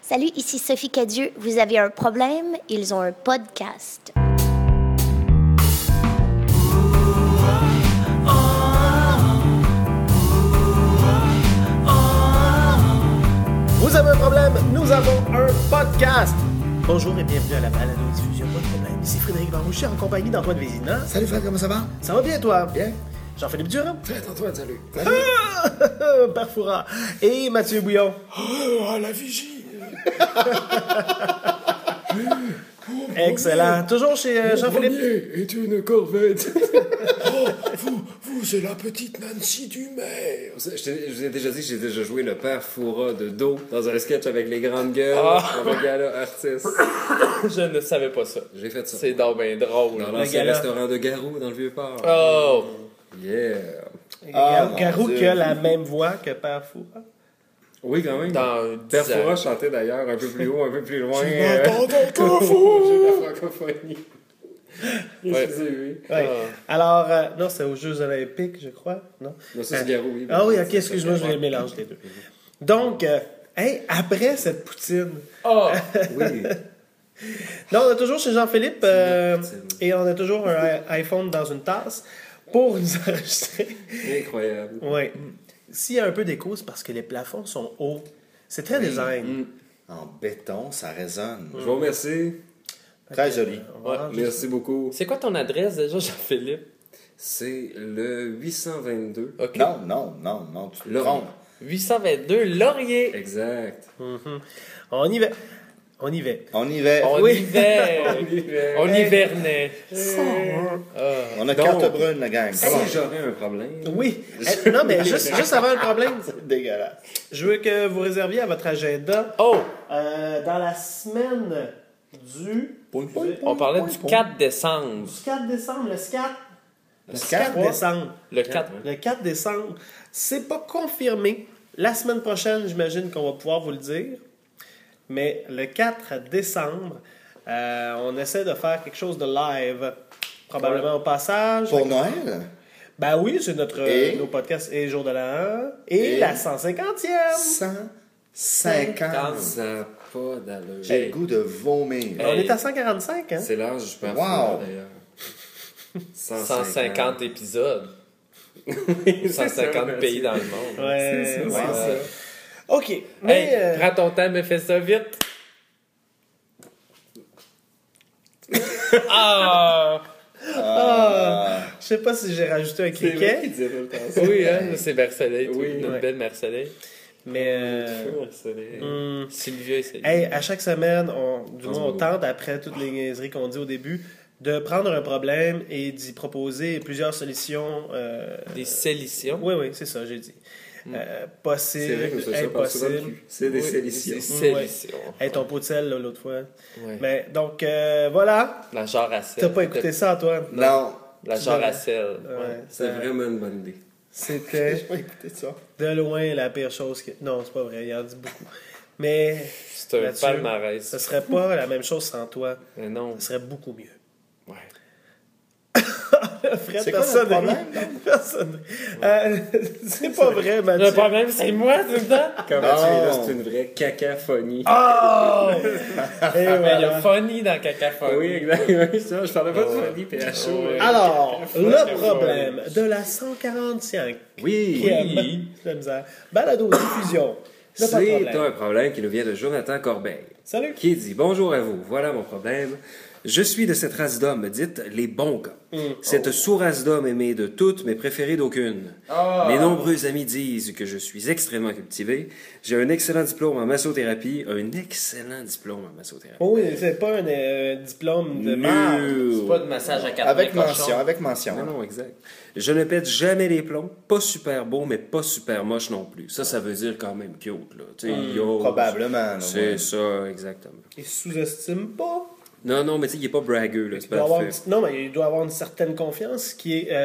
Salut, ici Sophie Cadieux. Vous avez un problème? Ils ont un podcast. Vous avez un problème? Nous avons un podcast. Bonjour et bienvenue à la balado-diffusion Pas de problème. Ici Frédéric Larouche en compagnie d'Antoine Vézina. Salut Fred, comment ça va? Ça va bien, toi? Bien. Jean-Philippe Durand. Fred, Antoine, salut. Père Fouras. Et Mathieu Bouillon. Oh, la vigie. Excellent. Toujours chez Jean-Philippe. Premier est une corvette. vous, c'est la petite Nancy du maire. Je vous ai déjà dit que j'ai déjà joué le père Fouras de dos dans un sketch avec les grandes gueules. Un gala artiste. Je ne savais pas ça. J'ai fait ça. C'est donc bien drôle. Dans l'ancien restaurant de Garou, dans le Vieux-Port. Oh! Yeah. Garou qui a la même voix que Père Fouras. Oui, quand même. Dans Père Fouras chantait d'ailleurs un peu plus haut, un peu plus loin. J'ai la francophonie. Ouais. Oui. Ouais. Alors, non, c'est aux Jeux Olympiques, je crois. Non, Non, ça, c'est Garou, oui. Ah oui, ok, excuse-moi, je les mélange les deux. Donc, après cette poutine. Oh! Oui. Non, on est toujours chez Jean-Philippe et on a toujours un iPhone dans une tasse pour nous enregistrer. Incroyable. Oui. S'il y a un peu d'écho, c'est parce que les plafonds sont hauts. C'est très design. En béton, ça résonne. Je vous remercie. Très joli. Ouais. Merci beaucoup. C'est quoi ton adresse déjà, Jean-Philippe? C'est le 822. OK. Non, tu te Laurier. trompes. 822 Laurier. Exact. On y va. On y va. On y va. On Oui. hivernait. On hivernait. On a Donc, carte brune, la gang. Si j'aurais un problème. Oui. Non, mais juste avant le problème, C'est dégueulasse. je veux que vous réserviez à votre agenda Oh! dans la semaine du On parlait du 4 décembre. 4 décembre, le 4. Le 4 4 décembre. Le 4. Le 4 décembre. C'est pas confirmé. La semaine prochaine, j'imagine qu'on va pouvoir vous le dire. Mais le 4 décembre, on essaie de faire quelque chose de live. Probablement au passage. Pour Noël? Ben oui, c'est Et? nos podcasts et Jour de l'an. Et la 150e. 150. Ça n'a pas d'allure. J'ai le goût de vomir. On est à 145, hein? C'est l'âge du père Wow. Fouras, d'ailleurs. 150 épisodes. C'est 150 ça, pays dans le monde. Ouais, C'est ça, ouais. c'est ça. OK. Mais, Hey, prends ton temps, mais fais ça vite. Ah! je sais pas si j'ai rajouté un C'est vrai criquet, qu'il disait tout le temps ça. Oui, hein, c'est Mercedes. Oui, notre ouais. belle Mercedes. mais... Sylvia et Céline. Hey, à chaque semaine, du moins on beau. tente, après toutes les niaiseries qu'on dit au début, de prendre un problème et d'y proposer plusieurs solutions. Des sélitions. Oui, c'est ça, j'ai dit. C'est vrai Possible, que ça passe souvent le impossible. cul. C'est des Oui, sélitions. des sélitions. Hey, ton pot de sel, là, l'autre fois. Ouais. Mais, donc, voilà. La jarre à sel. T'as pas écouté ça, Antoine? Non. La jarre à sel. Ouais, C'est vraiment une bonne idée. C'était J'ai pas écouté ça. de loin la pire chose que... Non, c'est pas vrai, il en dit beaucoup. Mais C'est un Mathieu, palmarès. ce serait pas la même chose sans toi. Mais non. Ce serait beaucoup mieux. Ouais. Fred, C'est quoi personne le problème, rit. Personne rit. C'est pas vrai, Le Mathieu. problème, c'est moi tout le temps. Quand Mathieu est là, c'est une vraie cacophonie. Oh! Et Mais il y a voilà. funny dans Cacaphonie. Oui, exactement. Oui, ça, je parlais pas de folie, PHO. Ouais. Alors, le Cacophonie. problème de la 145 Oui. la misère. Balado, diffusion. Le pas de C'est problème. un problème qui nous vient de Jonathan Corbeil, Salut. qui dit « Bonjour à vous, voilà mon problème. Je suis de cette race d'hommes dite les bons gars. Cette sous-race d'hommes aimée de toutes, mais préférée d'aucune. Mes nombreux amis disent que je suis extrêmement cultivé. J'ai un excellent diplôme en massothérapie. Un excellent diplôme en massothérapie. Oh oui, c'est pas un diplôme de marde. C'est pas de massage à 4 Avec mention, avec mention. Non, exact. Je ne pète jamais les plombs. Pas super beau, mais pas super moche non plus. Ça veut dire quand même cute, là. Tu sais, yo, Probablement. là, C'est ouais. ça, exactement. Il sous-estime pas. Non, mais tu sais, il est pas bragueux, là. C'est Il doit avoir parfait. non, mais il doit avoir une certaine confiance qui est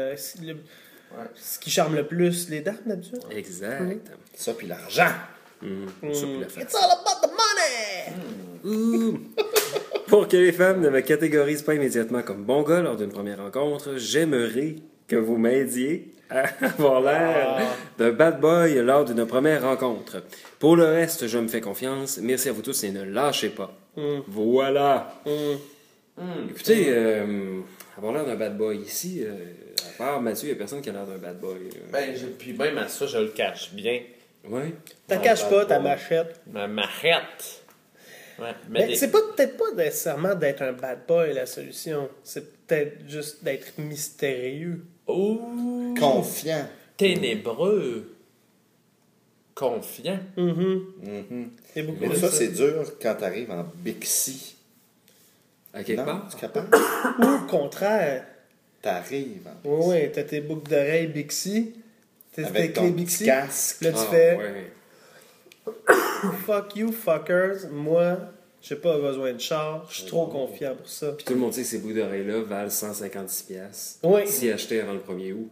ce qui charme le plus les dames, d'habitude. Exact. Ça, puis l'argent. Ça, puis la femme. It's all about the money! Ouh. Pour que les femmes ne me catégorisent pas immédiatement comme bon gars lors d'une première rencontre, j'aimerais que vous m'aidiez à avoir l'air d'un bad boy lors d'une première rencontre. Pour le reste, je me fais confiance. Merci à vous tous et ne lâchez pas. Voilà. Écoutez, avoir l'air d'un bad boy ici, à part Mathieu, il n'y a personne qui a l'air d'un bad boy. Ben, puis même à ça, je le cache bien. Ouais. T'as caches pas ta machette. Ma marrette. Ouais, Mais c'est peut-être pas nécessairement d'être un bad boy la solution. C'est peut-être juste d'être mystérieux. Oh! Confiant. Ténébreux. Confiant. C'est beaucoup Mais de ça, c'est dur quand t'arrives en Bixi. À quelque Non, part? tu es capable? Ou au contraire. T'arrives en Oui, oui, t'as tes boucles d'oreilles Bixi. T'as tes avec clés ton Bixi. petit casque. Là, tu Ah, fais ouais. fuck you, fuckers. Moi, j'ai pas besoin de char. Je suis trop confiant pour ça. Puis tout le monde sait que ces bouts d'oreilles-là valent 156$. Oui. Si acheté avant le 1er août.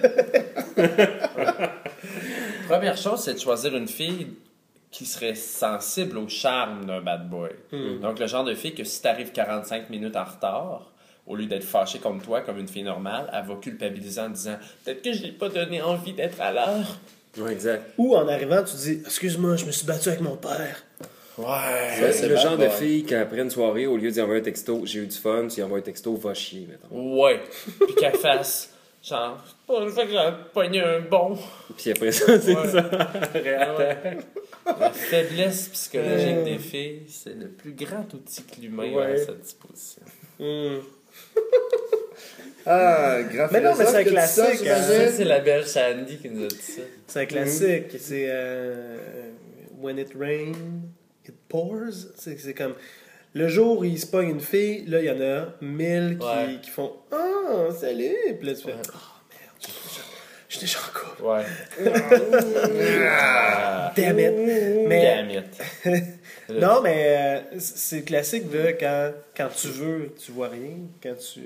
Première chose, c'est de choisir une fille qui serait sensible au charme d'un bad boy. Donc, le genre de fille que si t'arrives 45 minutes en retard, au lieu d'être fâchée contre toi, comme une fille normale, elle va culpabiliser en disant « Peut-être que je n'ai pas donné envie d'être à l'heure. Ouais, exact. Ou en arrivant, tu dis excuse-moi, je me suis battu avec mon père. » Ouais. Ça, c'est le bad genre de boy. fille qui, après une soirée, au lieu d'y envoyer un texto, j'ai eu du fun, tu y envoies un texto, va chier, mettons. Ouais. Puis qu'elle fasse genre « Pas une fois que j'ai pogné un bon. Puis après ça, c'est Ouais. ça. Ouais. » La faiblesse psychologique des filles, c'est le plus grand outil que l'humain a à sa disposition. Ah, grand Mais non, mais philosophe c'est un qui a dit ça, classique, hein. j'imagine. Ça, c'est la belle Sandy qui nous a dit ça. C'est un classique. C'est When it rains, it pours. C'est comme le jour où il se pogne une fille, là, il y en a 1000 Ouais. qui font ah, salut. Puis là, tu fais oh merde, je suis déjà en couple. Ouais. Damn it. Mais, Damn it. non, mais c'est classique de quand tu veux, tu vois rien. Quand tu.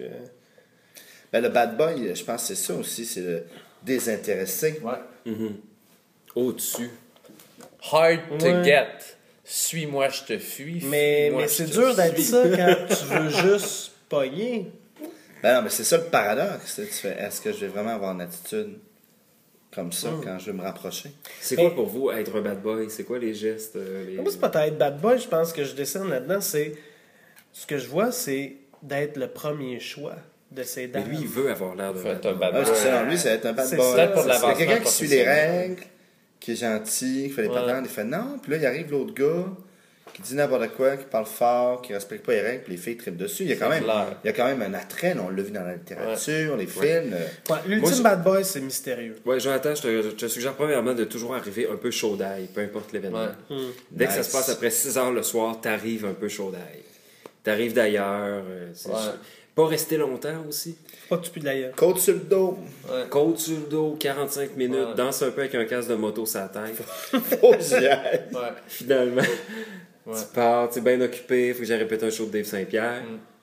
Ben, le bad boy, je pense que c'est ça aussi, c'est le désintéressé. Ouais. Au-dessus. Hard to Ouais. get. Suis-moi, je te fuis. Mais Fuis-moi, je c'est te dur d'être suis. ça quand tu veux juste pogner. Ben non, mais c'est ça le paradoxe. Tu fais, est-ce que je vais vraiment avoir une attitude comme ça quand je vais me rapprocher? C'est quoi pour vous être un bad boy? C'est quoi les gestes? Moi, c'est pas être bad boy, je pense que je descends là-dedans, c'est. Ce que je vois, c'est d'être le premier choix de ces Mais dames. lui, il veut avoir l'air d'un Faut être bad un boy. bad Ah, parce que boy. selon lui, c'est être un bad C'est boy. ça, pour C'est l'avancement quelqu'un qui suit les professionnel. règles, qui est gentil, qui fait les Ouais. patentes, il fait non. Puis là, il arrive l'autre gars qui dit n'importe quoi, qui parle fort, qui respecte pas les règles, puis les filles trippent dessus. Il y a quand même, clair. il y a quand même un attrait, là, on l'a vu dans la littérature, les films. Ouais, l'ultime Moi, je- bad boy, c'est mystérieux. Ouais, Jonathan, je te suggère premièrement de toujours arriver un peu chaud d'ail, peu importe l'événement. Ouais. Dès que ça Nice. se passe après 6 heures le soir, t'arrives un peu chaud d'ail. T'arrives d'ailleurs. Ouais. Pas rester longtemps aussi. Faut pas que tu pues de la gueule. Côte sur le dos, Côte sur le dos, 45 minutes, Ouais. danse un peu avec un casque de moto sur la tête. faut que j'y aille. Ouais. Finalement, Ouais. tu pars, tu es bien occupé, faut que j'aille répéter un show de Dave Saint-Pierre.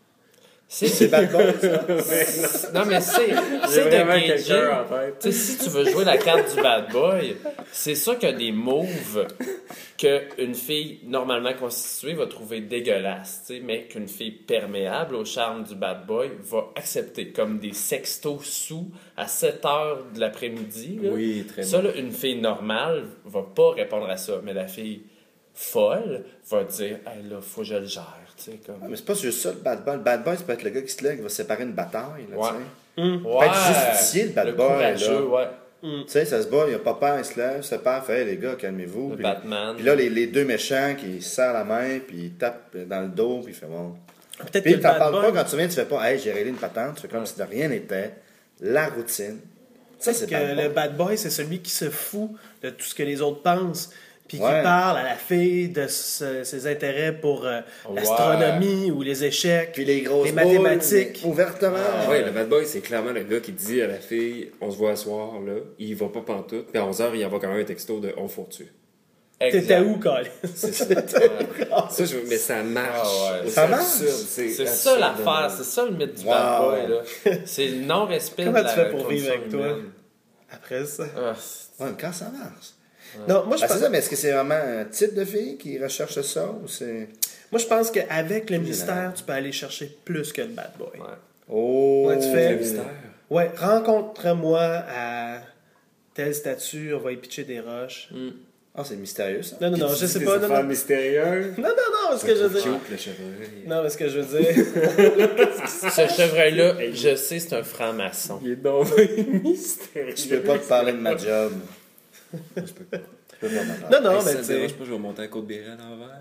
C'est bad boy, ça. Non, mais c'est J'ai de vraiment gager. quelqu'un en tête. Tu sais, si tu veux jouer la carte du bad boy, c'est sûr qu'il y a des moves qu'une fille normalement constituée va trouver dégueulasses, tu sais, mais qu'une fille perméable au charme du bad boy va accepter, comme des sextos sous à 7 heures de l'après-midi. Là. Oui, très Ça, bon. là, une fille normale va pas répondre à ça, mais la fille folle va dire hey, là, faut que je le gère. Tu sais, comme... Mais c'est pas juste ça, le bad boy. Le bad boy, ça peut être le gars qui se lève, qui va séparer une bataille, là, Ouais. tu sais. Ouais, Peut être justifié, le bad boy, courageux, là. ouais. Tu sais, ça se bat, il n'y a pas peur, il se lève, se perd, fait, hey, les gars, calmez-vous. Le Puis- Batman. Puis là, les deux méchants qui se serrent la main, puis ils tapent dans le dos, puis ils font bon. Peut-être que Puis le t'en bad parles boy, pas quand tu viens, tu fais pas, hey, j'ai réglé une patente, tu fais comme si de rien n'était. La routine. Ça, c'est que bad le boy. bad boy, c'est celui qui se fout de tout ce que les autres pensent. Puis qui Ouais. parle à la fille de ses intérêts pour l'astronomie ou les échecs, Puis les grosses les boules, mathématiques. mais ouvertement. Ouais, le bad boy, c'est clairement le gars qui dit à la fille on se voit à soir, là, il va pas pantoute, puis à 11h, il envoie quand même un texto de on fourre-tu. T'étais Exact. où, Colin? C'est ça. Ça, mais ça marche. Ah ouais. C'est Ça marche. absurde, C'est absurde. ça l'affaire, c'est ça le mythe du bad Wow. boy. Là. C'est le non-respect de Comment la tu fais pour vivre condition avec toi? humaine. Après ça. Ah, c'est- Ouais, mais quand ça marche. Non, moi, je Ben, pense, c'est ça, mais est-ce que c'est vraiment un type de fille qui recherche ça ou c'est. moi, je pense qu'avec le mystère, tu peux aller chercher plus que le bad boy. ouais. Oh! Ouais, tu fais- Le mystère. Ouais, rencontre-moi à telle statue, on va y pitcher des roches. Ah, c'est mystérieux, ça. Non, je sais pas. Non, mystérieux. non, ce que je veux dire. Cute, le chevreuil. Non, mais ce que je veux dire. Ce chevreuil-là, je sais, c'est un franc-maçon. Il est donc mystérieux. Je peux pas te parler de ma job. Je peux pas me parler. Non, Hey, mais si ça tu te sais. dérange pas, je vais monter à Côte-Béret à l'envers.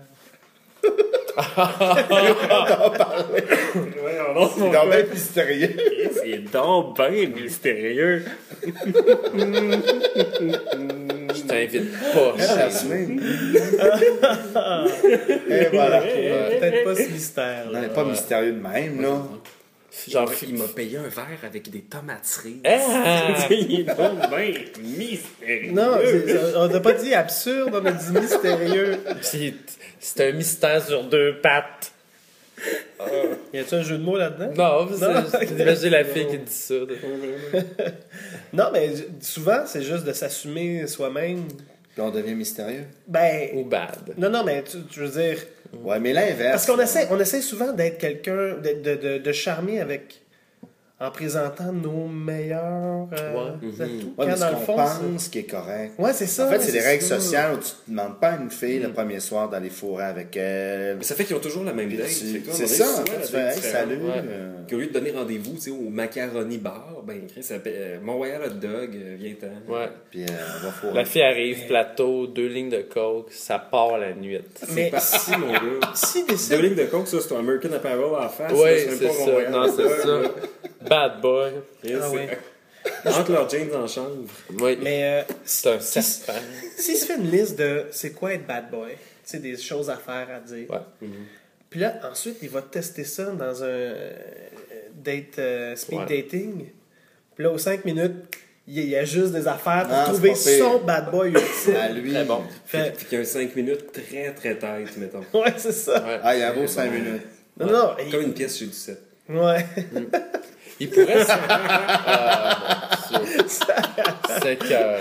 C'est quand même mystérieux. C'est donc bien mystérieux. Je t'invite pas. La semaine. Et voilà. Peut-être pas ce mystère. Non, Là. mais pas mystérieux de même, là. Genre, Il m'a payé un verre avec des tomates cerises. Ah! Il est donc bien mystérieux. Non, on n'a pas dit absurde, on a dit mystérieux. C'est un mystère sur deux pattes. Y a-tu un jeu de mots là-dedans? Non, Non. c'est imagine la fille qui dit ça. Non, mais souvent, c'est juste de s'assumer soi-même. Puis on devient mystérieux. Ben. Ou bad. Non, mais tu veux dire. Ouais, mais l'inverse. Parce qu'on essaie souvent d'être quelqu'un, de charmer avec. En présentant nos meilleurs atouts. Ouais, mais Quand ce dans le qu'on fond. pense qui est correct. Ouais, c'est ça. En fait, c'est des règles ça. sociales où tu ne demandes pas à une fille le premier soir d'aller fourrer avec elle. Mais ça fait qu'ils ont toujours la même date. C'est ça, en fait, tu fais, hey, salut. Ouais. Qu'au lieu de donner rendez-vous au Macaroni Bar, ben, Chris s'appelle Mont-Royal Hot Dog, viens-t'en. Ouais. Puis on va fourrer. La fille arrive, plateau, 2 lignes de coke, ça part la nuit. Mais C'est parti, mon gars. si 2 décide. lignes de coke, ça, c'est un American Apparel à la face. Ouais, là, c'est pas ça. Mont-Royal Non, Hot c'est Dog, ça. là. Bad boy. Yes, Ah c'est- ouais. Entre leurs jeans en chambre. Oui. Mais C'est un serpent. s'il se fait une liste de c'est quoi être bad boy, tu sais, des choses à faire, à dire. Ouais. Puis là, ensuite, il va tester ça dans un speed Ouais. dating. Puis là, aux 5 minutes, il y a juste des affaires pour Non, trouver c'est pas pire. son bad boy ultime. À lui. Très bon. Fait- Puis qu'il y a un 5 minutes très très tête, mettons. Ouais, c'est ça. Ouais. Ah, il y a un beau 5 minutes. Non, Comme une pièce chez Lucette. Ouais. Il pourrait se... Ah, mon Dieu. C'est cœur.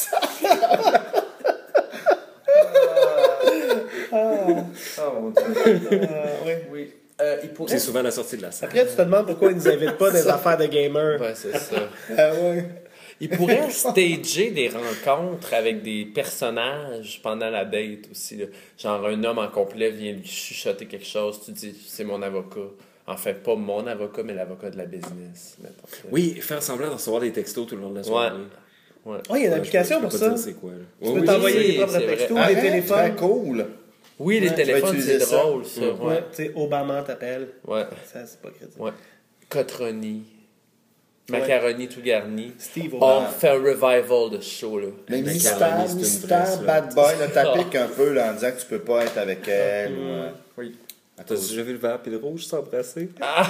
Ouais. Oui. Il pourrait... C'est souvent la sortie de la salle. Après, tu te demandes pourquoi ils nous invitent pas des affaires de gamers. Ouais, c'est ça. Ah ouais. Il pourrait stager des rencontres avec des personnages pendant la date aussi. Là. Genre, un homme en complet vient lui chuchoter quelque chose. Tu dis, c'est mon avocat. En fait, pas mon avocat, mais l'avocat de la business. Mettons. Oui, faire semblant de recevoir des textos tout le long de la soirée. Ouais. Oh, il y a une Ouais, application je peux pour pas ça. dire c'est quoi, là. Tu Ouais, peux oui, t'envoyer oui, tes propres c'est vrai. textos, Arrête, des très téléphones. cool. Oui, les Ouais, téléphones, tu vas c'est utiliser ça. drôle, ça. Ouais, Ouais. tu sais, Obama t'appelle. Ouais. Ça, c'est pas crédible. Ouais. Cotroni. Macaroni tout garni. Steve On Obama. fait un revival de ce show, là. Mais Macaroni, mystère, c'est une mystère, vraie, bad boy, là, t'appliques un peu là, en disant que tu peux pas être avec elle. Oui. T'as déjà vu le vert et le rouge s'embrasser?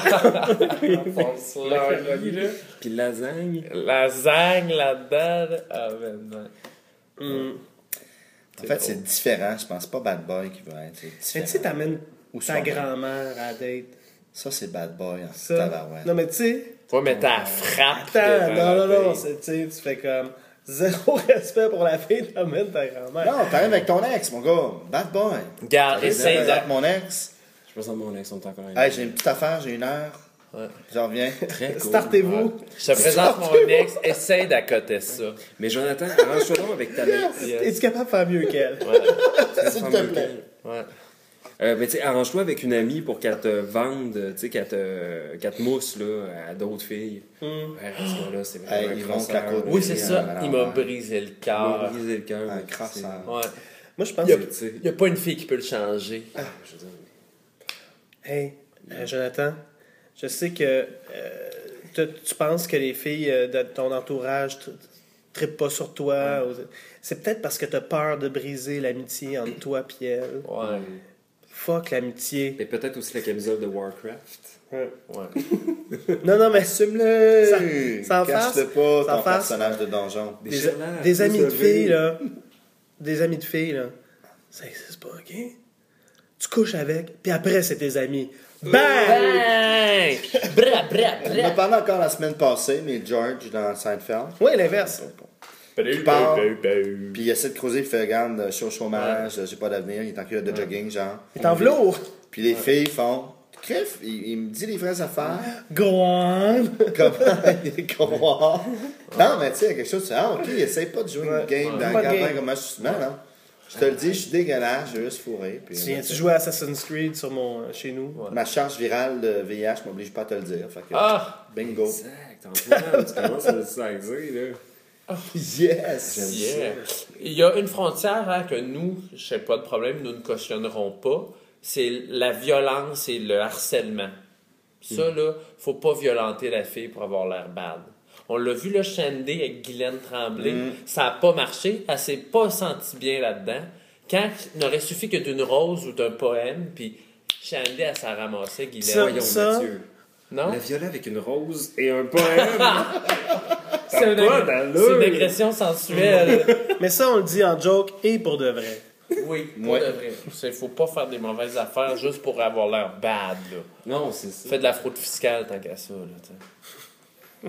Puis lasagne. Lasagne là-dedans. Ah, ben, non. En fait, c'est différent. Je pense pas bad boy qui va être. C'est Mais tu sais, différent. t'amènes Ou ta soi-même. grand-mère à la date. Ça, c'est bad boy en Ça. tabarouette. Non, mais tu sais. Ouais, mais t'as frappe. Attends, devant la non. fille. Tu sais, tu fais comme zéro respect pour la fille, t'amènes ta grand-mère. Non, t'arrives avec ton ex, mon gars. Bad boy. Garde, essaye Avec de... mon ex. Je pense que mon ex, on est encore Hey, j'ai une petite affaire, j'ai 1 heure. Ouais. J'en reviens. très cool. Startez-vous. Je te présente mon ex, essaye d'accoter ça. Mais Jonathan, arrange-toi donc avec ta mère. Es-tu capable de faire mieux qu'elle? S'il te plaît. Ouais. Mais tu sais, arrange-toi avec une amie pour qu'elle te vende, tu sais, qu'elle te mousse là, à d'autres filles. Ouais, parce que là, c'est vraiment Hey, un ils vont crosseur. claquer. Oui, c'est Oui, ça. alors, Il m'a ouais. brisé le Il m'a cœur. brisé le cœur. Un mais crasseur. Ouais. Moi, je pense Il que. n'y a pas une fille qui peut le changer. je veux dire, Hey, Jonathan, je sais que tu penses que les filles de ton entourage trippent pas sur toi. C'est peut-être parce que tu as peur de briser l'amitié entre toi et elle. Ouais. Fuck l'amitié. Et peut-être aussi la camisole de Warcraft. Ouais. Non, mais Assume-le! Ça en face, Cache-le pas, ça en ton face. personnage de donjon. des amis de filles, là. Des amis de filles, là. Ça existe pas, OK? Tu couches avec, puis après, c'est tes amis. Bang! Bang! Bra, bra, On a bra. parlé encore la semaine passée, mais George dans Seinfeld. Oui, l'inverse. Il part, puis il essaie de creuser, il fait regarde, je suis au chômage, j'ai pas d'avenir, il est en culotte de jogging, genre. Il est en velours. Puis les filles font Crif, il me dit les vraies affaires. Go on! Comment il est croire. Non, mais tu sais, il y a quelque chose, tu dis, ah, ok, essaye pas de jouer une game dans Pas le gabin game. comme ajustement, non. Je te le dis, je suis dégueulasse, j'ai juste fourré. Puis, Tu viens-tu jouer à Assassin's Creed chez nous? ma charge virale de VIH m'oblige pas à te le dire. Fait que, Ah! bingo. Exact, Antoine, tu commences à le saisir, là. Yes! Yeah. Il y a une frontière hein, que nous, je sais pas de problème, nous ne cautionnerons pas. C'est la violence et le harcèlement. Ça, là, faut pas violenter la fille pour avoir l'air bad. On l'a vu, le Shandy avec Guylaine Tremblay. Ça n'a pas marché. Elle s'est pas sentie bien là-dedans. Quand il n'aurait suffi que d'une rose ou d'un poème, puis Shandy, elle s'est ramassée, Guylaine. Ça, Voyons, Mathieu. Non? La violer avec une rose et un poème. C'est une, pas d'allure. c'est une agression sensuelle. Mais ça, on le dit en joke et pour de vrai. Oui, Ouais. pas de vrai. Il faut pas faire des mauvaises affaires juste pour avoir l'air bad. Là. Non, c'est ça. Fais de la fraude fiscale tant qu'à ça. Là,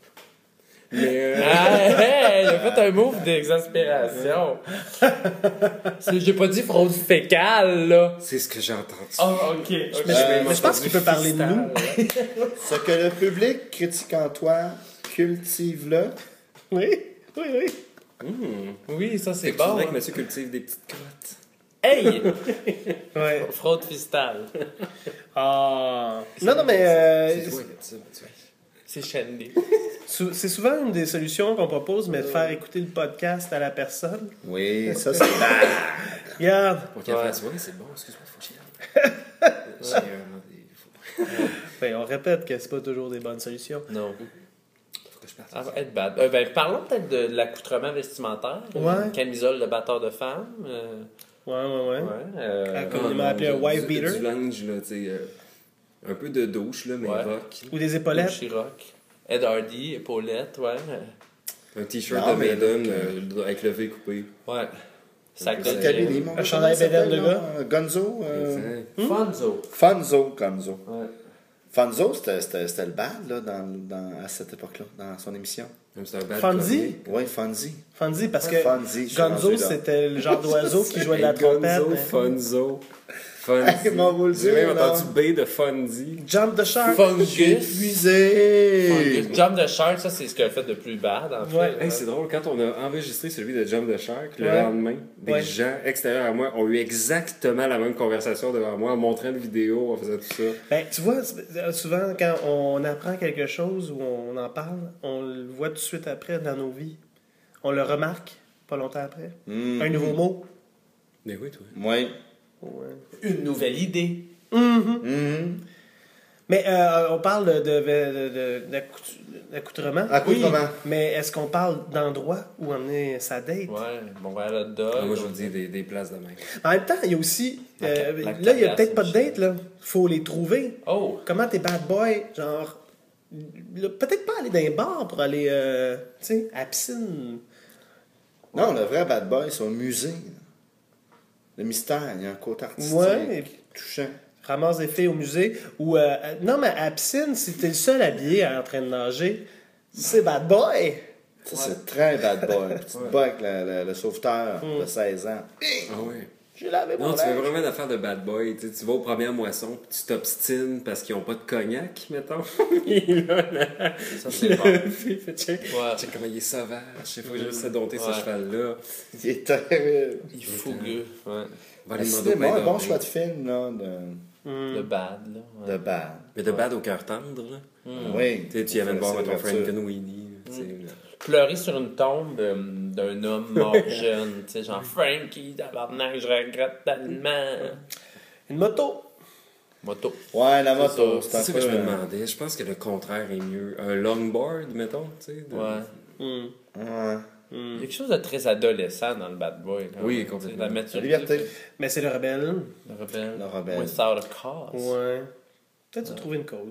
Mais, hey, il a fait un move d'exaspération. J'ai pas dit fraude fécale, là. c'est ce que j'ai entendu. Oh, ok. Mais je pense qu'il peut parler de nous. Ce que le public critique en toi, cultive-le. Oui, oui, oui. Oui, ça c'est Tu bon. voudrais que hein. monsieur cultive des petites crottes. Hey! Ouais. Fraude fiscale. Ah. Non, mais C'est toi qui as dit ça, Mathieu. C'est Shandy. c'est souvent une des solutions qu'on propose, mais de faire écouter le podcast à la personne. Oui, ça c'est bad. Regarde. Pour qu'elle fasse, ouais, c'est bon, excuse-moi, faut que j'y aille. J'ai Ben, on répète que c'est pas toujours des bonnes solutions. Non. faut que je parte. Ça va être bad. Parlons peut-être de l'accoutrement vestimentaire. Ouais. Une camisole de batteur de femme. Ouais. Ouais. Communément appelé un wife beater. Du linge, là, tu sais. Un peu de douche, là, mais Ouais. rock. Ou des épaulettes. Chirac. Ed Hardy, épaulette, ouais. Un t-shirt Non, de mais Maiden avec le V coupé. Ouais. Sac de C'est Cabini, gym. mon Un chandail bédaine de gars. Gonzo. Fonzo. Fonzo. Ouais. Fonzo, c'était le bad là, à cette époque-là, dans son émission. C'est un bad Fonzie? Oui, Fonzie. Fonzie, parce que Fonzie, je suis Gonzo, rendu là. c'était le genre d'oiseau qui jouait de la trompette. Gonzo, mais- Fonzo. Comment vous le J'ai dire, même là? entendu B de Fonzie. Jump the Shark. Fungus. Épuisé. Jump the Shark, ça c'est ce qu'elle a fait de plus bad en fait. Ouais. Hey, c'est drôle, quand on a enregistré celui de Jump the Shark, le Ouais. lendemain, des Ouais. gens extérieurs à moi ont eu exactement la même conversation devant moi, en montrant une vidéo, en faisant tout ça. Ben, tu vois, souvent, quand on apprend quelque chose ou on en parle, on le voit tout de suite après dans nos vies. On le remarque pas longtemps après. Un nouveau mot. Mais oui, toi. Oui. Ouais. Une nouvelle idée. Mais on parle d'accoutrement. Accoutrement. Oui, mais est-ce qu'on parle d'endroit où emmener sa date? Ouais, bon, vers le dog. Ah, moi, je vous dis des places de même. En même temps, il y a aussi... La là, il y a caillasse, peut-être pas de Michel. date, là. Faut les trouver. Oh! Comment t'es bad boy, genre... Peut-être pas aller dans un bar pour aller, tu sais, à la piscine. Non, le vrai bad boy, c'est au musée. Le mystère, il y a un côté artistique. Ouais. Touchant. Ramasse des filles au musée. Ou, non, mais à la piscine, si t'es le seul habillé en train de nager, c'est bad boy. Ça, c'est très bad boy. Tu te bats avec le sauveteur de 16 ans. Ah ouais. J'ai lavé mon Non, tu fais linge. vraiment une affaire de bad boy. Tu sais, tu vas aux premières moissons, puis tu t'obstines parce qu'ils n'ont pas de cognac, mettons. Et là, Ça, c'est bon. la fille fait check. Ouais. Check comment il est sauvage. Je sais pas, juste à dompter ce Ouais. cheval-là. Il est terrible. Il est fougueux. Ouais. Va aller Le demander au cinéma, pain un bon doré. choix de film, là, Le bad, là. Ouais. de bad. Mais de bad au cœur tendre, là. Oui. Tu sais, tu y amènes voir C'est ton l'ouverture. Frankenweenie. tu sais, là. Pleurer sur une tombe d'un homme mort jeune. Tu sais, genre Frankie, tabarnak, je regrette tellement. Une moto. Moto. Ouais, la C'est moto, ça. c'est un C'est ça que peu... je me demandais. Je pense que le contraire est mieux. Un longboard, mettons, tu sais. de- Ouais. Ouais. Il y a quelque chose de très adolescent dans le bad boy. Là. Oui, Tu sais, complètement. La La maturité. liberté. Mais c'est le rebelle. Le rebelle. Le rebelle. Without a cause. Ouais. Peut-être se trouver une cause.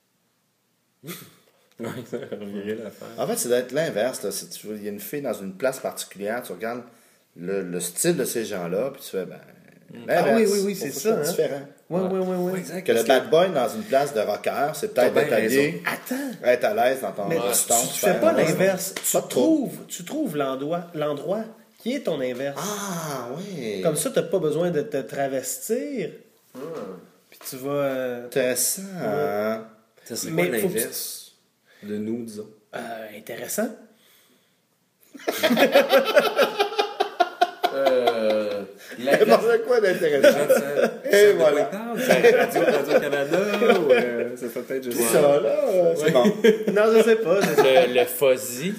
Ouais, ça revirait l'affaire. En fait, c'est d'être l'inverse. Là. Si tu veux, il y a une fille dans une place particulière, tu regardes le style de ces gens-là, puis tu fais, ben... l'inverse. Ah oui, c'est Faut ça, que hein. différent. Ouais. exact. Que le bad boy dans une place de rocker, c'est peut-être T'as être bien habillé, Attends. être à l'aise dans ton Mais veston, tu fais pas faire- l'inverse. Pas trop. Tu trouves l'endroit qui est ton inverse. Ah, oui. Comme ça, t'as pas besoin de te travestir. Puis tu vas... Intéressant. Hein? Ça serait Mais quoi faut que tu- l'inverse de nous, disons? intéressant. C'est quoi d'intéressant? Et voilà. parle? C'est Radio-Canada ou ça fait peut-être juste Ça, là, c'est bon. Non, je sais pas. Le fuzzy.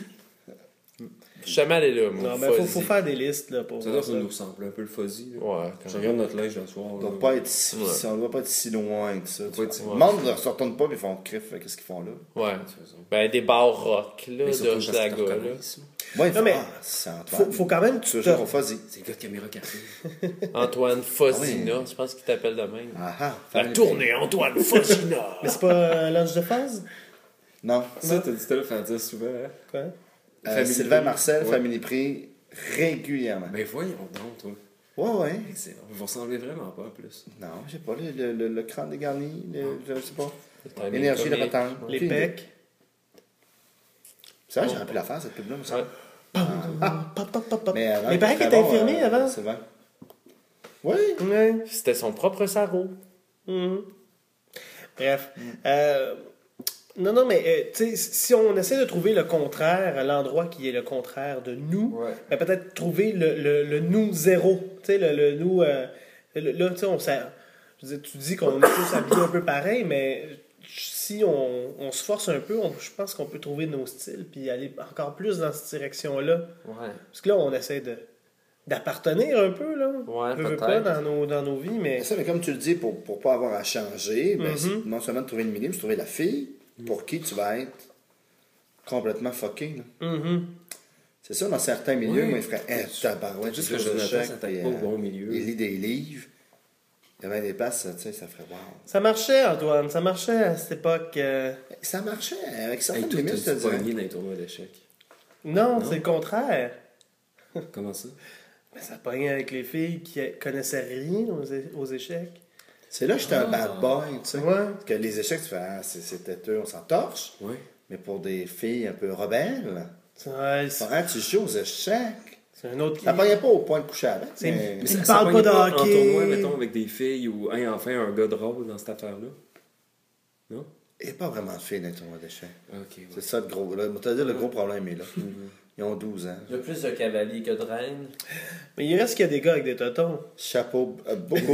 Je suis jamais allé là, moi. Non, mais faut faire des listes, là, pour Ça doit nous ressembler un peu le fuzzy. là. Ouais, Je quand même. regarde notre linge le soir. On là. doit pas être si, on doit pas être si loin que ça. pas être si Le monde ne se retourne pas et ils font crif. Qu'est-ce qu'ils font là? Ouais. Ben, des bars rock, là, Mais surtout de parce qu'ils te Hochelaga, là. reconnaissent, là. Moi, il Non, mais c'est Antoine. faut quand même... Toujours au fuzzy. C'est le gars de caméra café. Antoine Fozina, je pense qu'il t'appelle de même. Ah ah. La tournée Antoine Fozina! Mais c'est pas Lunch de phase? Non. Ça, t'as dit ça, faire dire souvent. Hein? Quoi? Family Sylvain Prix. Marcel, Ouais. Family Prix, régulièrement. Ben voyons donc, toi. Ouais, ouais. Excellent. Vous ressemblez vraiment pas en plus. Non, je sais pas, le crâne dégarni, je sais pas. Timing L'énergie, la comique. patente. Les pecs. C'est vrai, j'aurais pu la faire, cette pub-là, me semble. Ouais. Mais avant, Mais il paraît qu'il était était infirmier avant. Sylvain. Oui. Ouais. C'était son propre sarreau. Mhm. Bref. Non, mais tu sais, si on essaie de trouver le contraire, l'endroit qui est le contraire de nous, Ouais. ben, peut-être trouver le nous zéro. Tu sais, le nous. Là, tu sais, je veux dire, tu dis qu'on est tous habillés un peu pareil, mais si on se force un peu, je pense qu'on peut trouver nos styles puis aller encore plus dans cette direction-là. Ouais. Parce que là, on essaie d'appartenir un peu, là. Ouais, Veux peut-être. pas dans nos vies, mais. Ça, mais comme tu le dis, pour pas avoir à changer, ben, Mhm. c'est non seulement de trouver le milieu, mais de trouver la fille pour qui tu vas être complètement fucké. Là. Mhm. C'est ça, dans certains milieux, Ouais. moi, il ferait tabarouette, Juste juste que que je Jonathan chèque, s'attaque puis, pas au bon milieu. il lit des livres. Il y avait des places, tu sais, ça ferait wow. Ça marchait, Antoine, ça marchait à cette époque. Ça marchait avec Hey, certaines toi, limites, je te t'as-tu dirais. pogné dans les tournois d'échecs? Non, c'est le contraire. Comment ça? Mais ça pognait avec les filles qui connaissaient rien aux échecs. C'est là que j'étais un bad boy, tu sais. Ouais. Parce que les échecs, tu fais, ah, c'est têteux, on s'en torche. Oui. Mais pour des filles un peu rebelles, Ouais, c'est ah, tu joues aux échecs. c'est un autre. Ça pognait pas au point de coucher avec. C'est- mais- Il ça parle pognait pas de En hockey. tournoi, mettons, avec des filles ou enfin un gars drôle dans cette affaire-là? Non? Il n'y a pas vraiment de filles dans les tournois d'échecs. Ok, ouais. C'est ça le gros. Là, je vais te dire, le gros problème est là. Ils ont 12 ans. Il y a plus de cavaliers que de reines. Mais il reste qu'il y a des gars avec des totons. Chapeau, beaucoup.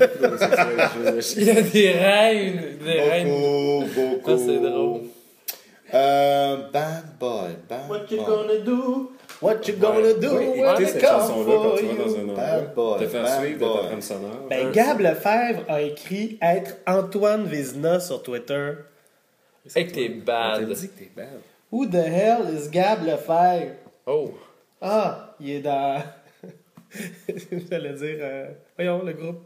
Il y a des reines! Des reines. Beaucoup. Ah, c'est drôle. Bad boy, bad boy. do? What you gonna do? Oui, when écoutez I cette come chanson-là quand for tu vas dans you? un Bad boy, endroit. Te faire bad suivre de boy. ta trame sonore. Ben, Gab Lefebvre a écrit être Antoine Vézina sur Twitter. Hey, que t'es On bad. t'a dit que t'es bad. Who the hell is Gab Lefebvre? Oh. Ah, il est dans. J'allais dire. Voyons, le groupe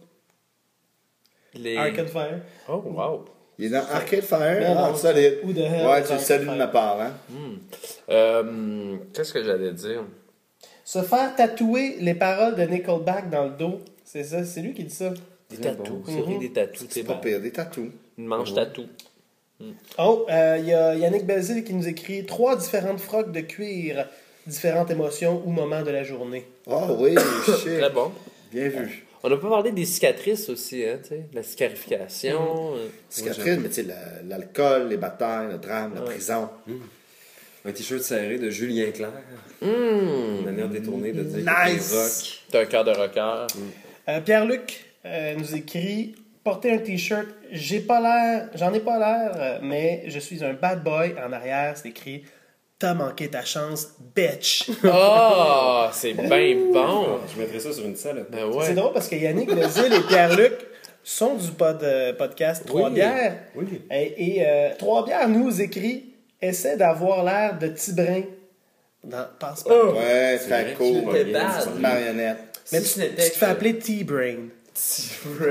Les... Arcade Fire. Oh, wow. Il est dans Arcade Fire. Mais Ah, non, solide. Who the hell Ouais, is tu le Arcade salues de Fire? ma part, hein. Qu'est-ce que j'allais dire? Se faire tatouer les paroles de Nickelback dans le dos. C'est ça, c'est lui qui dit ça. Des Très tatous. bon. C'est rien des tatous, C'est c'est pas bad. pire, des tatous. Une manche tatou. Oh, il y a Yannick Belzile qui nous écrit 3 différentes frocs de cuir, différentes émotions ou moments de la journée. Oh oui, shit. Très bon. Bien vu. On a pas parlé des cicatrices aussi, hein, tu sais. La scarification. Cicatrice, mais tu sais, l'alcool, les batailles, le drame, la prison. Un t-shirt serré de Julien Clerc. Une manière détournée de dire que Nice! t'es rock. T'as un cœur de rocker. Pierre-Luc nous écrit porter un t-shirt, j'en ai pas l'air, mais je suis un bad boy. En arrière, c'est écrit t'as manqué ta chance, bitch. Oh, c'est bien bon. Je mettrais ça sur une salle. Ben C'est ouais. drôle parce que Yannick Belzile et Pierre-Luc sont du podcast Trois Oui. bières. Oui. Et Trois bières nous écrit essaie d'avoir l'air de Tibrin dans Passe-Partout. Ouais, C'est très vrai cool. que c'était bad. Petite marionnette. Mais Si tu ce n'était te fais que- appeler T-Brain. Si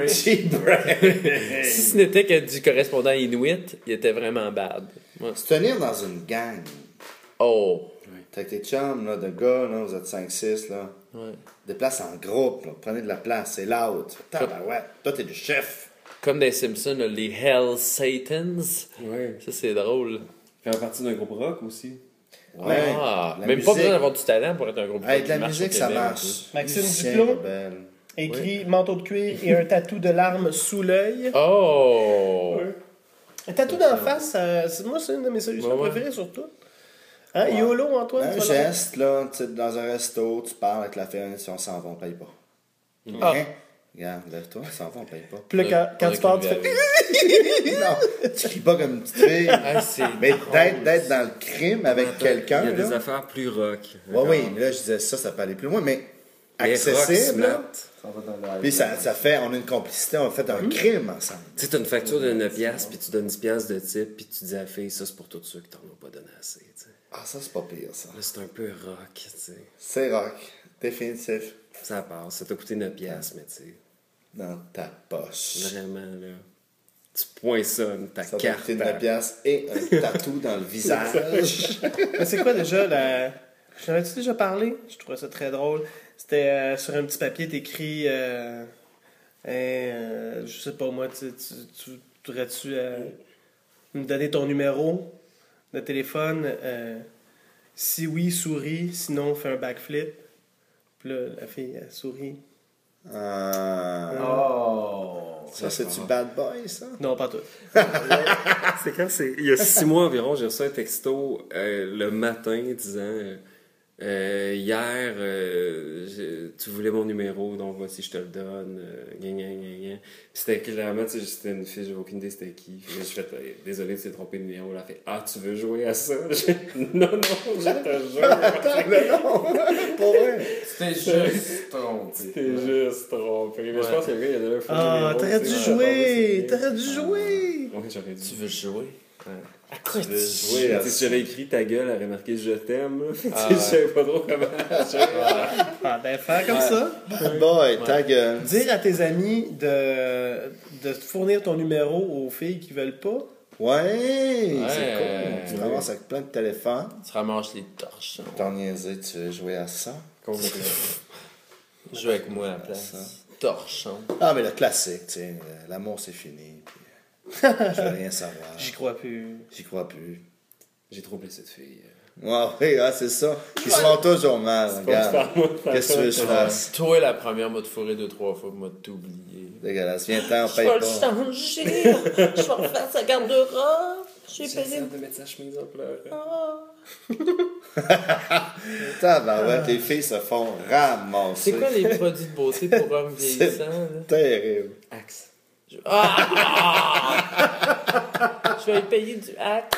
C'est ce n'était que du correspondant inuit, il était vraiment bad. Ouais. se tenir dans une gang. Oh. T'as avec tes chums, là, de gars, là, vous êtes 5-6, là. Ouais. Des places en groupe, là. Prenez de la place, c'est loud. Ouais, toi, t'es le chef. Comme dans les Simpsons, là, les Hell Satans. Ouais. Ça, c'est drôle. Faire partie d'un groupe rock aussi. Ouais. Ah, La même pas musique. besoin d'avoir du talent pour être un groupe Hey, de qui la marche musique, au ça Québec, marche. Maxime Musicien Duclos. rebelle. Écrit manteau de cuir et un tatou de larmes sous l'œil. Oh! Un tatou d'en face, moi, c'est une de mes solutions Ouais. préférées sur tout. Hein, YOLO, Antoine? Un tu vas geste, là, tu sais, dans un resto, tu parles avec la fille, si on s'en va, on paye pas. Ah. Hein? Regarde, lève-toi, on s'en va, on paye pas. Puis là, quand tu pars, tu fais... Non, tu cries pas comme une petite fille. Ah, c'est Mais drôle. d'être dans le crime avec quelqu'un, Il y a des là. affaires plus rock. Oui, mais là, je disais ça peut aller plus loin, mais Mais accessible, rock, là. smart. Puis ça fait, on a une complicité, on a fait un crime ensemble. Tu sais, t'as une facture de 9 piastres, puis tu donnes 10 piastres de type, puis tu dis à la fille, ça c'est pour tous ceux qui t'en ont pas donné assez, tu sais. Ah, ça, c'est pas pire, ça. Là, c'est un peu rock, tu sais. C'est rock, définitif, Ça passe, ça t'a coûté 9 piastres, mais tu sais, dans ta poche. vraiment, là, tu poinçonnes ta Ça t'a carte. coûté 9 piastres et un tatou dans le visage. Mais c'est quoi déjà la... Je t'avais-tu déjà parlé? Je trouvais ça très drôle. C'était sur un petit papier, t'écris... je sais pas moi, tu voudrais-tu me donner ton numéro de téléphone? Si oui, souris. Sinon, fais un backflip. Puis là, la fille, elle sourit. Oh! Ça, c'est-tu bad boy, ça? Non, pas tout. C'est quand c'est. Il y a 6 mois environ, j'ai reçu un texto le matin disant hier, tu voulais mon numéro, donc voici, je te le donne. Gna, gna, gna, gna. Puis c'était clairement, tu sais, c'était une fille, j'avais aucune idée c'était qui. Puis là, je fais désolé, tu t'es trompé de numéro. Elle a fait ah, tu veux jouer à ça? Non, je te jure. Non, pour vrai. C'était juste trompé. T'es juste trompé. Mais je pense que le gars, il y en avait un faux Ah, numéro, t'aurais tu dû sais, jouer! à la T'aurais dû jouer! base. Ouais, j'aurais dû. Tu veux jouer? À quoi tu veux jouer à Si ça? j'avais écrit ta gueule, elle aurait marqué je t'aime. Là. Ah, Tu sais, je savais pas trop comment. Ah, ben, faire comme ça. Bad boy, ta gueule. Dire à tes amis de te fournir ton numéro aux filles qui veulent pas. Ouais, c'est cool. Tu te ouais. ramasses avec plein de téléphones. Tu ramasses les torches. T'en niaisé, tu veux jouer à ça? Complètement. Joue avec moi à la place. Torchon. Ah, mais le classique, tu sais, l'amour c'est fini. Puis, je veux rien savoir. J'y crois plus. J'y crois plus. J'ai trop blessé de fille. Ouais, oui, ah, c'est ça. Ils se font toujours mal, regarde. Qu'est-ce que tu veux que je fasse? Toi, la première m'a te fourré 2-3 fois, m'a t'oublié. Dégueulasse. Viens-t'en, on paye Je vais le pas. changer. Je vais refaire sa garde-robe. J'ai payé. J'essaie de mettre sa chemise en pleurant. Tabarouette, les filles se font ramasser. C'est quoi les produits de beauté pour hommes vieillissants? Là? Terrible. Axe. Je vais y payer du Axe.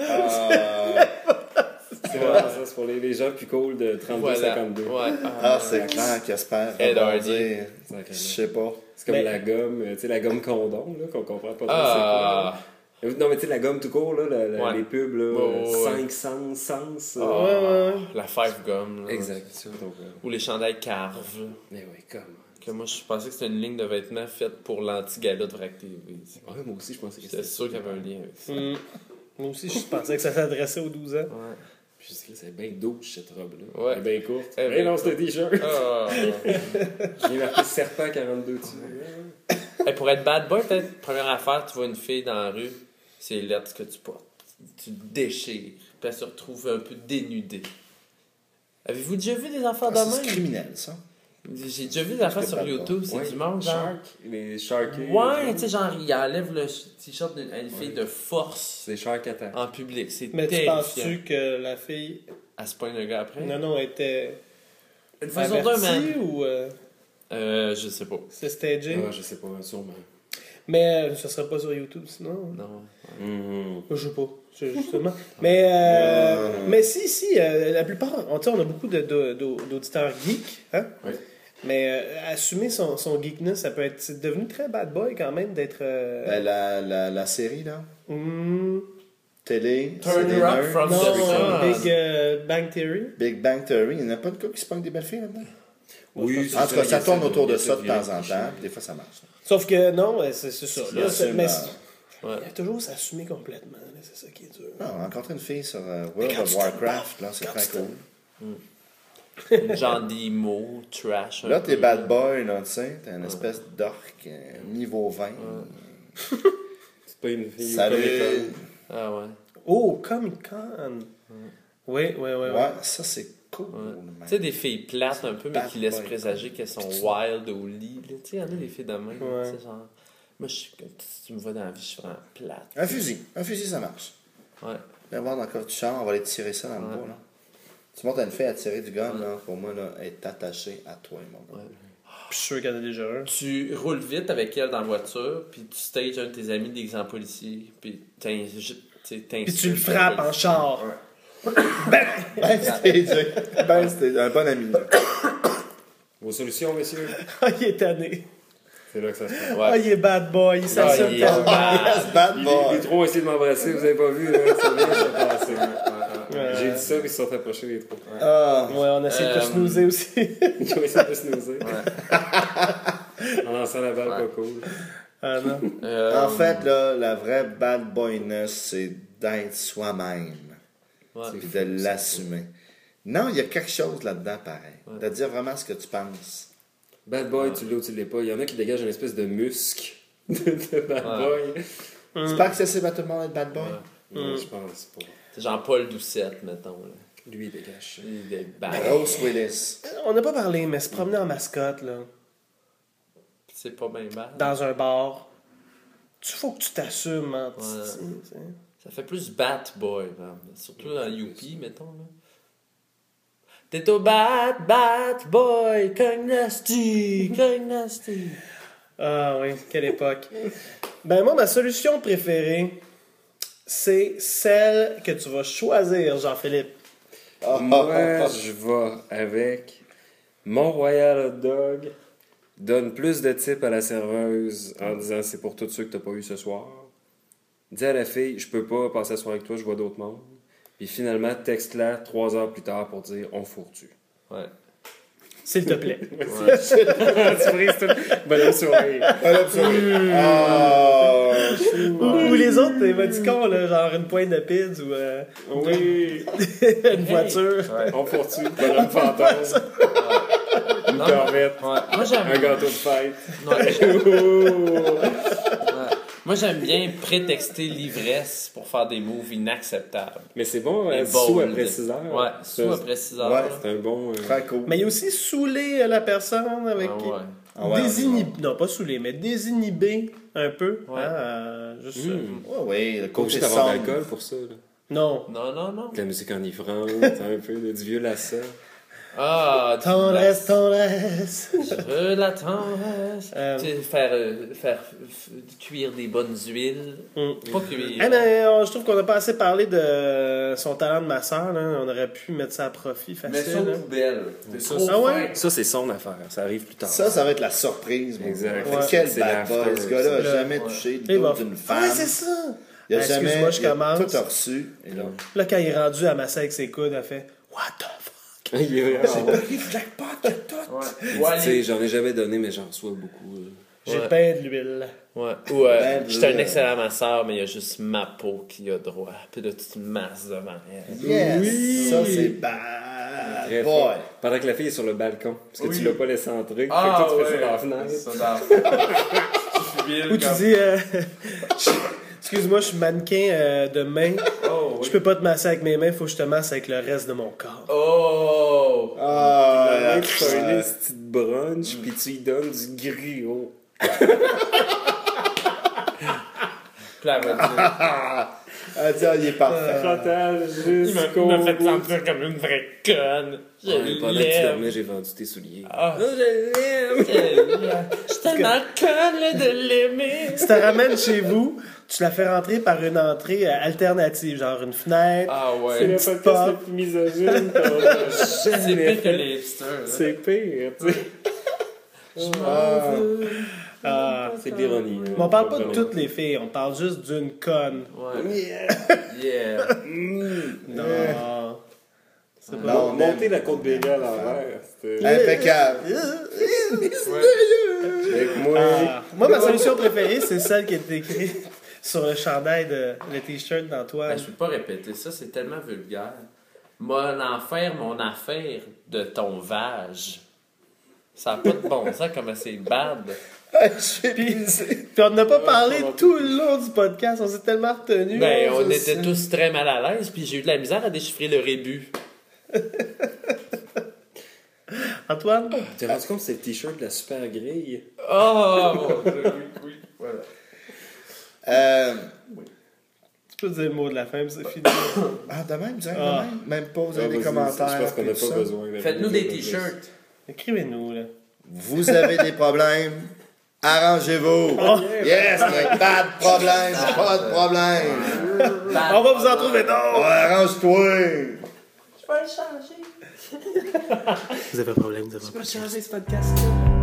C'est vraiment ça, c'est pour les gens plus cool de 32-52. Ouais. Ah, c'est clair qu'ils espèrent Ed rebondir. Hardy. Je sais pas. C'est comme Mais- la gomme, tu sais, la gomme condom, là, qu'on comprend pas trop Ah. c'est quoi. Non, mais tu sais, la gomme tout court, là, Ouais. les pubs, là, Ouais. 5 sens. La Five Gum. Là. Exact, ça, donc. Ou les chandails Carve. là. Mais oui, comme. Que moi, je pensais que c'était une ligne de vêtements faite pour l'anti-gala de Vrac TV. Ouais, moi aussi, je pensais que J'étais sûr qu'il y avait un lien avec ça. Moi aussi, je pensais que ça s'adressait aux 12 ans. Ouais. Puis je dis que c'est bien douche, cette robe-là. Ouais. Elle est bien courte. Elle est Mais bien non, c'est un courte. t-shirt. Ah. J'ai marqué serpent 42 dessus. Hey, pour être bad boy, peut-être, première affaire, tu vois une fille dans la rue, c'est les lettres que tu portes. Tu te déchires, puis elle se retrouve un peu dénudée. Avez-vous déjà vu des affaires de Ah, c'est même? criminel, ça. J'ai déjà vu des affaires sur pas de YouTube, c'est du monde, genre. Shark. Les sharkés. Ouais, tu sais, genre, il enlève le t-shirt d'une fille de force C'est shark attack. en public. C'est Mais tu terrifiant. penses-tu que la fille. Elle se pointe le gars après? Non, était Une fois sur deux, avertie man. ou Je sais pas. c'est stagé? Ah, je sais pas, sûrement. Mais ça serait pas sur YouTube sinon. Non. Je sais pas, justement. Mais si, la plupart, on a beaucoup d'auditeurs geeks, hein? Oui. Mais assumer son geekness, ça peut être. C'est devenu très bad boy quand même d'être. Ben, la série, là. Télé. Turn c'est des her up nerds. from Non, the sun. Big Bang Theory. Big Bang Theory. Il n'y en a pas de couple qui se pognent des belles filles là-dedans? Oui, En tout cas, ça tourne autour de ça de temps en temps. temps. Puis des fois, ça marche. Sauf que non, c'est ça. Il Là, assume, mais Ouais. il y a toujours s'assumer complètement. Là, c'est ça qui est dur. Non, on a rencontré une fille sur World of Warcraft. Là, c'est très cool. Une genre d'emo, trash. un Là, peu. t'es bad boy, là, tu sais. T'es une espèce d'orc niveau 20. C'est pas une fille Salut! Comic-Con. Ah ouais. Oh, Comic Con. Oui. Ouais, ça, c'est Cool. Tu sais, des filles plates un peu, mais qui laissent boy, présager qu'elles sont wild au lit. Tu sais, il y en a des filles de même. Ouais. Tu sais, genre, moi, si tu me vois dans la vie, je suis vraiment plate. Un fusil, ça marche. Ouais. Viens voir dans le coffre du char, on va aller tirer ça dans le bois, là. Tu montes à une fille à tirer du gun, là, pour moi, là, elle est attachée à toi, mon gars. Je suis sûr qu'il y en a déjà un. Tu roules vite avec elle dans la voiture, puis tu stages un de tes amis déguisé en policier, puis Puis tu le frappes en char. Ben stagé, un bon ami, là. Vos solutions, messieurs? Ah, il est tanné. C'est là que ça se passe. Ah, il est bad boy. Il s'assume il est tellement. Yes, bad Les boy. trois ont essayé de m'embrasser, vous avez pas vu, là. Ça vient de se passer. J'ai dit ça, puis ils se sont approchés, les trois. Ah, Ouais, on essaie de snoozer aussi. Ils ont essayé de se snoozer. En lançant la balle, pas cool. Ah non. en fait, là, la vraie bad boyness, c'est d'être soi-même. Puis de l'assumer. Non, il y a quelque chose là-dedans, pareil. De dire vraiment ce que tu penses. Bad boy, tu l'as ou tu l'es pas. Il y en a qui dégagent une espèce de muscle de bad boy. C'est pas accessible à tout le monde d'être bad boy? Non, je pense pas. C'est genre Paul Doucette, mettons. Là. Lui, il dégage ça. Il est bad. Rose Willis. On n'a pas parlé, mais se promener en mascotte, là, C'est pas bien bad. dans un bar, tu faut que tu t'assumes, hein. Ouais. tu sais. Ça fait plus Bat Boy, man. Surtout dans Youpi, mettons. Là. T'es au Bat Boy, Kung Nasty. Ah oui, quelle époque. Ben moi, ma solution préférée, c'est celle que tu vas choisir, Jean-Philippe. Moi, je vais avec Mont-Royal Hot Dog. Donne plus de tips à la serveuse en disant c'est pour tous ceux que t'as pas eu ce soir. Dis à la fille, je peux pas passer la soirée avec toi, je vois d'autres mondes. Puis finalement, texte-la 3 heures plus tard pour dire on fourre-tu. Ouais. S'il te plaît. Tu brises tout. Bonne soirée. Ou les autres émoticons, là, genre une pointe de pizza ou Oui. une voiture. On fourre-tu. Bonhomme fantôme. Une corvette. Ouais. Moi, j'aime... Un gâteau de fête. Moi, j'aime bien prétexter l'ivresse pour faire des moves inacceptables. Mais c'est bon, Et sous bold. après 6 heures. Ouais, sous après 6 heures. Ouais. C'est un bon... Très cool. Mais il y a aussi saouler la personne avec... Ah ouais. Ah ouais, Non, pas saouler, mais désinhiber un peu. Ouais. Hein, juste ça. Oui, le Pas côté obligé d'avoir de sombre. l'alcool pour ça. Là. Non. Non. De la musique enivrante, un peu du vieux lassa. Ah, Tendresse. Je veux la tendresse. Tu sais, faire cuire des bonnes huiles. Pas cuire. Eh ben, je trouve qu'on n'a pas assez parlé de son talent de masseur. Là. On aurait pu mettre ça à profit Mais facile. ça aux là. poubelles. C'est Ça, trop ah ouais? fin. Ça, c'est son affaire. Ça arrive plus tard. Ça va être la surprise. Mon Exact. gars. Ouais. Quel C'est bad boy. l'after, Ce gars-là n'a ça. jamais Ouais. touché Et le dos bon. d'une femme. Ouais, c'est ça. Il a Excuse-moi, jamais. je Il a commence. tout a reçu. Et là. Là, quand il est rendu à masser avec ses coudes, elle fait What the fuck? Il est vraiment... Jackpot, il a tout. Tu sais, j'en ai jamais donné, mais j'en reçois beaucoup. là. J'ai Ouais. bien de l'huile. Ouais. Ou Ben, j'étais un là. excellent masseur, mais il y a juste ma peau qui a droit. Puis là, tu te masses devant elle. Yes. Oui. Ça, c'est bad Très boy. fort. Pendant que la fille est sur le balcon. Parce que tu l'as pas laissé entrer. Fait que toi, tu fais ça dans la fenêtre. Ou tu dis Excuse-moi, je suis mannequin de main. Je peux pas te masser avec mes mains, faut que je te masse avec le reste de mon corps. Oh! Ah, Tu fais un petit brunch, puis tu lui donnes du griot. Puis là, elle va dire, Ah, tiens, il est parfait. Total, il jusqu'au m'a fait bout. sentir comme une vraie conne. Je Ouais, pendant que tu l'aime. dormais, j'ai vendu tes souliers. Ah. Oh, je l'aime! Je suis tellement conne de l'aimer. Si tu la ramènes chez vous, tu la fais rentrer par une entrée alternative, genre une fenêtre. Ah C'est ouais. le petite podcast le pop. plus misogyne qu'on a C'est jamais pire que fait. les hipsters. là. C'est pire, tu sais. Ah. C'est de l'ironie. Mais on parle pas de toutes les filles, on parle juste d'une conne. Ouais. Yeah. Non. C'est pas Non, Monter la côte béga à l'envers, c'était... Impeccable. Avec moi... Ah. Moi, ma solution préférée, c'est celle qui est écrite sur le chandail de le t-shirt d'Antoine. Ben, je peux pas répéter ça, c'est tellement vulgaire. Mon enfer, mon affaire de ton vage. Ça n'a pas de bon sens comme c'est bad. Puis on n'a pas parlé tout le long du podcast, on s'est tellement retenus. Ben, on je était sais. tous très mal à l'aise, puis j'ai eu de la misère à déchiffrer le rébut. Antoine? T'es rendu compte que c'est le t-shirt de la super grille? Oh, mon Dieu, oui, voilà. Tu peux dire le mot de la fin, c'est fini. De même, direct de même. Même pas, vous avez des commentaires. Je pense qu'on n'a puis tout pas ça. besoin. Faites-nous des t-shirts. Écrivez-nous, là. Vous avez des problèmes, arrangez-vous. Yes, mais pas de problème, pas de problème. On va vous en trouver d'autres! Arrange-toi. Je vais le changer. Vous avez un problème, vous avez un problème. changer ce podcast-là.